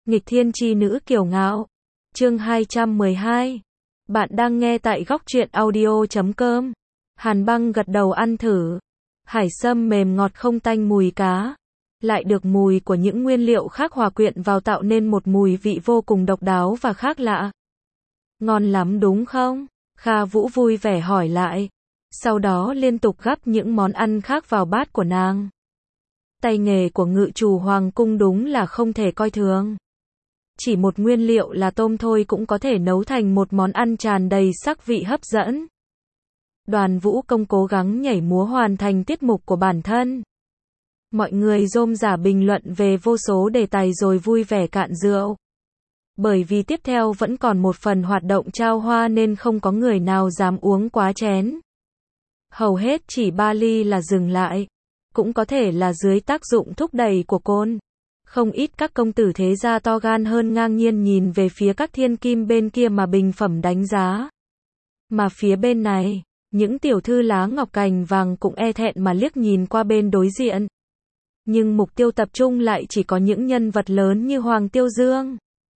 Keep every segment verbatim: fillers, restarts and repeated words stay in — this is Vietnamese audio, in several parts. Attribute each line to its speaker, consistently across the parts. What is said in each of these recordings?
Speaker 1: Nghịch thiên chi nữ kiều ngạo. Chương hai trăm mười hai. Bạn đang nghe tại góc truyện audio chấm com. Hàn Băng gật đầu ăn thử. Hải sâm mềm ngọt không tanh mùi cá. Lại được mùi của những nguyên liệu khác hòa quyện vào tạo nên một mùi vị vô cùng độc đáo và khác lạ. Ngon lắm đúng không? Kha Vũ vui vẻ hỏi lại. Sau đó liên tục gắp những món ăn khác vào bát của nàng. Tay nghề của ngự chủ hoàng cung đúng là không thể coi thường. Chỉ một nguyên liệu là tôm thôi cũng có thể nấu thành một món ăn tràn đầy sắc vị hấp dẫn. Đoàn Vũ Công cố gắng nhảy múa hoàn thành tiết mục của bản thân. Mọi người rôm rả bình luận về vô số đề tài rồi vui vẻ cạn rượu. Bởi vì tiếp theo vẫn còn một phần hoạt động trao hoa nên không có người nào dám uống quá chén. Hầu hết chỉ ba ly là dừng lại. Cũng có thể là dưới tác dụng thúc đẩy của côn. Không ít các công tử thế gia to gan hơn ngang nhiên nhìn về phía các thiên kim bên kia mà bình phẩm đánh giá. Mà phía bên này, những tiểu thư lá ngọc cành vàng cũng e thẹn mà liếc nhìn qua bên đối diện. Nhưng mục tiêu tập trung lại chỉ có những nhân vật lớn như Hoàng Tiêu Dương,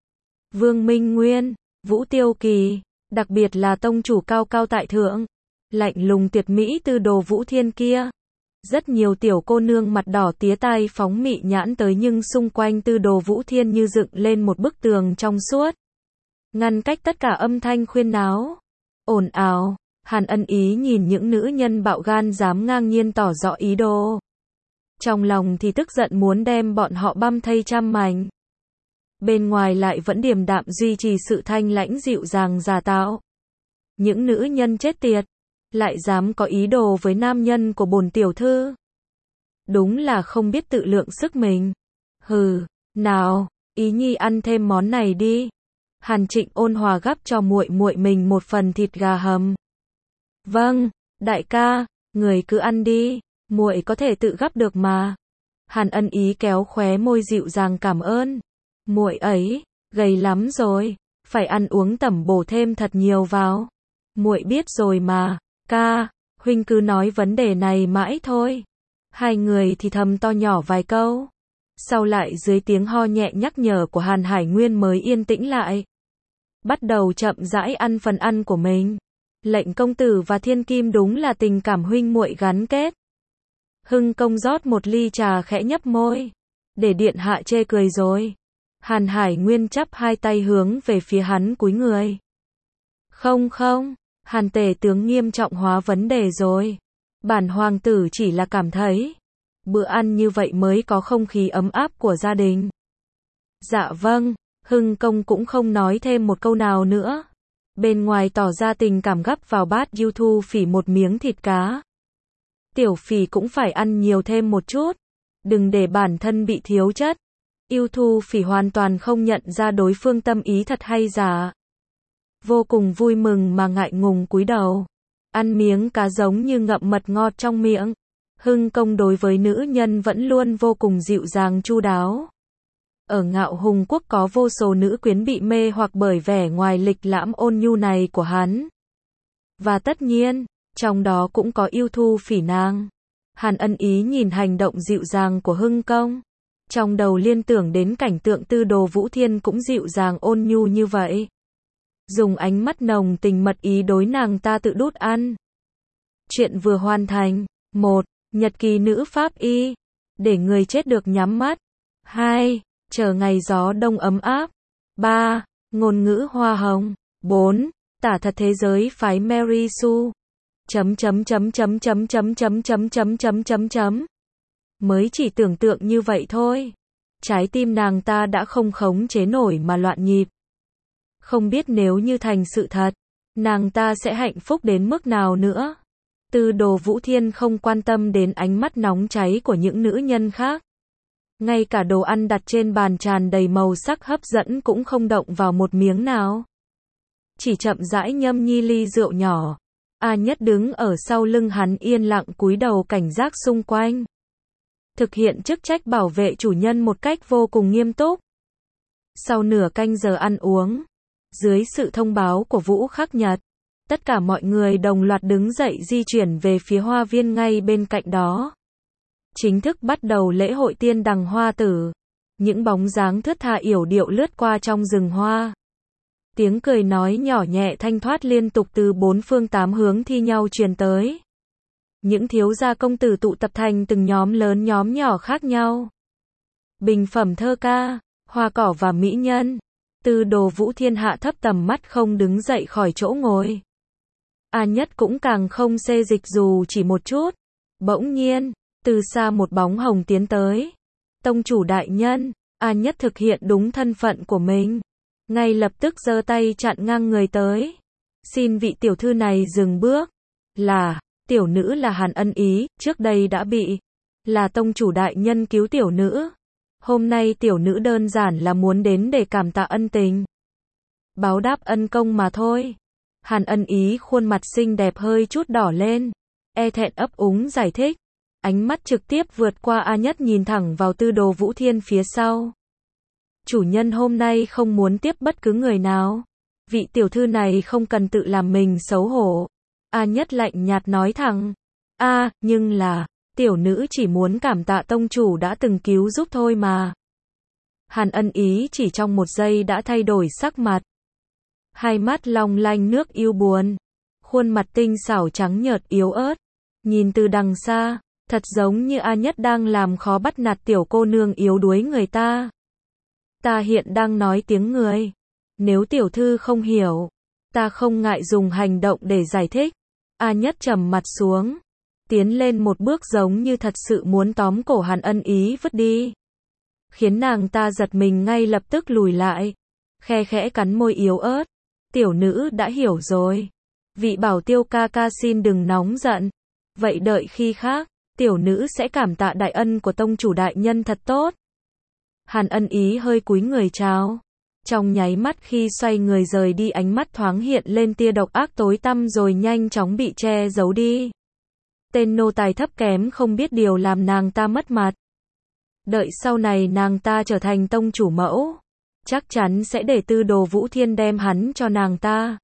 Speaker 1: Vương Minh Nguyên, Vũ Tiêu Kỳ, đặc biệt là tông chủ cao cao tại thượng, lạnh lùng tuyệt mỹ Tư Đồ Vũ Thiên kia. Rất nhiều tiểu cô nương mặt đỏ tía tai phóng mị nhãn tới nhưng xung quanh Tư Đồ Vũ Thiên như dựng lên một bức tường trong suốt. Ngăn cách tất cả âm thanh khuyên náo, ồn ào. Hàn Ân Ý nhìn những nữ nhân bạo gan dám ngang nhiên tỏ rõ ý đồ. Trong lòng thì tức giận muốn đem bọn họ băm thây trăm mảnh. Bên ngoài lại vẫn điềm đạm duy trì sự thanh lãnh dịu dàng giả tạo. Những nữ nhân chết tiệt. Lại dám có ý đồ với nam nhân của bổn tiểu thư. Đúng là không biết tự lượng sức mình. Hừ, nào, Ý Nhi ăn thêm món này đi. Hàn Trịnh ôn hòa gắp cho muội muội mình một phần thịt gà hầm. Vâng, đại ca, người cứ ăn đi, muội có thể tự gắp được mà. Hàn Ân Ý kéo khóe môi dịu dàng cảm ơn. Muội ấy, gầy lắm rồi, phải ăn uống tẩm bổ thêm thật nhiều vào. Muội biết rồi mà. Ca, huynh cứ nói vấn đề này mãi thôi. Hai người thì thầm to nhỏ vài câu. Sau lại dưới tiếng ho nhẹ nhắc nhở của Hàn Hải Nguyên mới yên tĩnh lại. Bắt đầu chậm rãi ăn phần ăn của mình. Lệnh công tử và thiên kim đúng là tình cảm huynh muội gắn kết. Hưng công rót một ly trà khẽ nhấp môi. Để điện hạ chê cười rồi. Hàn Hải Nguyên chắp hai tay hướng về phía hắn cúi người. Không không. Hàn tể tướng nghiêm trọng hóa vấn đề rồi. Bản hoàng tử chỉ là cảm thấy bữa ăn như vậy mới có không khí ấm áp của gia đình. Dạ vâng, Hưng công cũng không nói thêm một câu nào nữa. Bên ngoài tỏ ra tình cảm gắp vào bát Yêu Thu Phỉ một miếng thịt cá. Tiểu Phỉ cũng phải ăn nhiều thêm một chút. Đừng để bản thân bị thiếu chất. Yêu Thu Phỉ hoàn toàn không nhận ra đối phương tâm ý thật hay giả. Vô cùng vui mừng mà ngại ngùng cúi đầu. Ăn miếng cá giống như ngậm mật ngọt trong miệng. Hưng công đối với nữ nhân vẫn luôn vô cùng dịu dàng chu đáo. Ở Ngạo Hùng Quốc có vô số nữ quyến bị mê hoặc bởi vẻ ngoài lịch lãm ôn nhu này của hắn. Và tất nhiên, trong đó cũng có Yêu Thu Phỉ nàng. Hàn Ân Ý nhìn hành động dịu dàng của Hưng công. Trong đầu liên tưởng đến cảnh tượng Tư Đồ Vũ Thiên cũng dịu dàng ôn nhu như vậy. Dùng ánh mắt nồng tình mật ý đối nàng ta tự đút ăn. Chuyện vừa hoàn thành. một. Nhật ký nữ pháp y. Để người chết được nhắm mắt. hai. Chờ ngày gió đông ấm áp. ba. Ngôn ngữ hoa hồng. bốn. Tả thật thế giới phái Mary Sue. Chấm chấm chấm chấm chấm chấm chấm chấm chấm chấm chấm chấm. Mới chỉ tưởng tượng như vậy thôi. Trái tim nàng ta đã không khống chế nổi mà loạn nhịp. Không biết nếu như thành sự thật, nàng ta sẽ hạnh phúc đến mức nào nữa. Tư Đồ Vũ Thiên không quan tâm đến ánh mắt nóng cháy của những nữ nhân khác. Ngay cả đồ ăn đặt trên bàn tràn đầy màu sắc hấp dẫn cũng không động vào một miếng nào. Chỉ chậm rãi nhâm nhi ly rượu nhỏ. A Nhất đứng ở sau lưng hắn yên lặng cúi đầu cảnh giác xung quanh. Thực hiện chức trách bảo vệ chủ nhân một cách vô cùng nghiêm túc. Sau nửa canh giờ ăn uống, dưới sự thông báo của Vũ Khắc Nhật, tất cả mọi người đồng loạt đứng dậy di chuyển về phía hoa viên ngay bên cạnh đó. Chính thức bắt đầu lễ hội tiên đằng hoa tử. những bóng dáng thướt tha yểu điệu lướt qua trong rừng hoa. Tiếng cười nói nhỏ nhẹ thanh thoát liên tục từ bốn phương tám hướng thi nhau truyền tới. Những thiếu gia công tử tụ tập thành từng nhóm lớn nhóm nhỏ khác nhau. Bình phẩm thơ ca, hoa cỏ và mỹ nhân. Tư Đồ Vũ Thiên hạ thấp tầm mắt không đứng dậy khỏi chỗ ngồi. A Nhất cũng càng không xê dịch dù chỉ một chút. Bỗng nhiên, từ xa một bóng hồng tiến tới. Tông chủ đại nhân, A Nhất thực hiện đúng thân phận của mình. Ngay lập tức giơ tay chặn ngang người tới. Xin vị tiểu thư này dừng bước. Là, tiểu nữ là Hàn Ân Ý, trước đây đã bị. Là tông chủ đại nhân cứu tiểu nữ. Hôm nay tiểu nữ đơn giản là muốn đến để cảm tạ ân tình. Báo đáp ân công mà thôi. Hàn Ân Ý khuôn mặt xinh đẹp hơi chút đỏ lên. E thẹn ấp úng giải thích. Ánh mắt trực tiếp vượt qua A Nhất nhìn thẳng vào Tư Đồ Vũ Thiên phía sau. Chủ nhân hôm nay không muốn tiếp bất cứ người nào. Vị tiểu thư này không cần tự làm mình xấu hổ. A Nhất lạnh nhạt nói thẳng. A, nhưng là, tiểu nữ chỉ muốn cảm tạ tông chủ đã từng cứu giúp thôi mà. Hàn Ân Ý chỉ trong một giây đã thay đổi sắc mặt. Hai mắt long lanh nước yêu buồn. Khuôn mặt tinh xảo trắng nhợt yếu ớt. Nhìn từ đằng xa, thật giống như A Nhất đang làm khó bắt nạt tiểu cô nương yếu đuối người ta. Ta hiện đang nói tiếng người. Nếu tiểu thư không hiểu, ta không ngại dùng hành động để giải thích. A Nhất trầm mặt xuống. Tiến lên một bước giống như thật sự muốn tóm cổ Hàn Ân Ý vứt đi. Khiến nàng ta giật mình ngay lập tức lùi lại. Khe khẽ cắn môi yếu ớt. Tiểu nữ đã hiểu rồi. Vị bảo tiêu ca ca xin đừng nóng giận. Vậy đợi khi khác, tiểu nữ sẽ cảm tạ đại ân của tông chủ đại nhân thật tốt. Hàn Ân Ý hơi cúi người chào. Trong nháy mắt khi xoay người rời đi ánh mắt thoáng hiện lên tia độc ác tối tăm rồi nhanh chóng bị che giấu đi. Tên nô tài thấp kém không biết điều làm nàng ta mất mặt. Đợi sau này nàng ta trở thành tông chủ mẫu. Chắc chắn sẽ để Tư Đồ Vũ Thiên đem hắn cho nàng ta.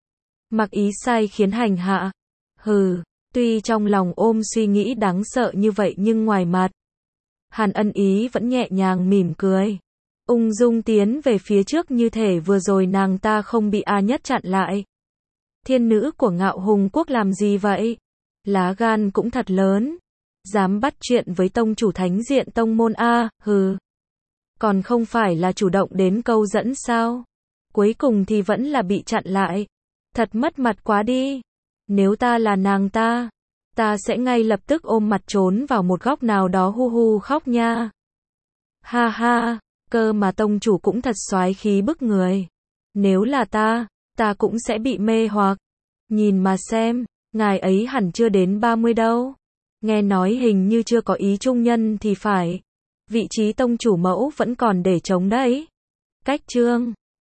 Speaker 1: Mặc ý sai khiến hành hạ. Hừ, tuy trong lòng ôm suy nghĩ đáng sợ như vậy nhưng ngoài mặt. Hàn Ân Ý vẫn nhẹ nhàng mỉm cười. Ung dung tiến về phía trước như thể vừa rồi nàng ta không bị A Nhất chặn lại. Thiên nữ của Ngạo Hùng Quốc làm gì vậy? Lá gan cũng thật lớn. Dám bắt chuyện với tông chủ thánh diện tông môn A, hừ. Còn không phải là chủ động đến câu dẫn sao? Cuối cùng thì vẫn là bị chặn lại. Thật mất mặt quá đi. Nếu ta là nàng ta, ta sẽ ngay lập tức ôm mặt trốn vào một góc nào đó hu hu khóc nha. Ha ha, cơ mà tông chủ cũng thật soái khí bức người. Nếu là ta, ta cũng sẽ bị mê hoặc. Nhìn mà xem, ngài ấy hẳn chưa đến ba mươi đâu. Nghe nói hình như chưa có ý trung nhân thì phải. Vị trí tông chủ mẫu vẫn còn để trống đấy. Cách chương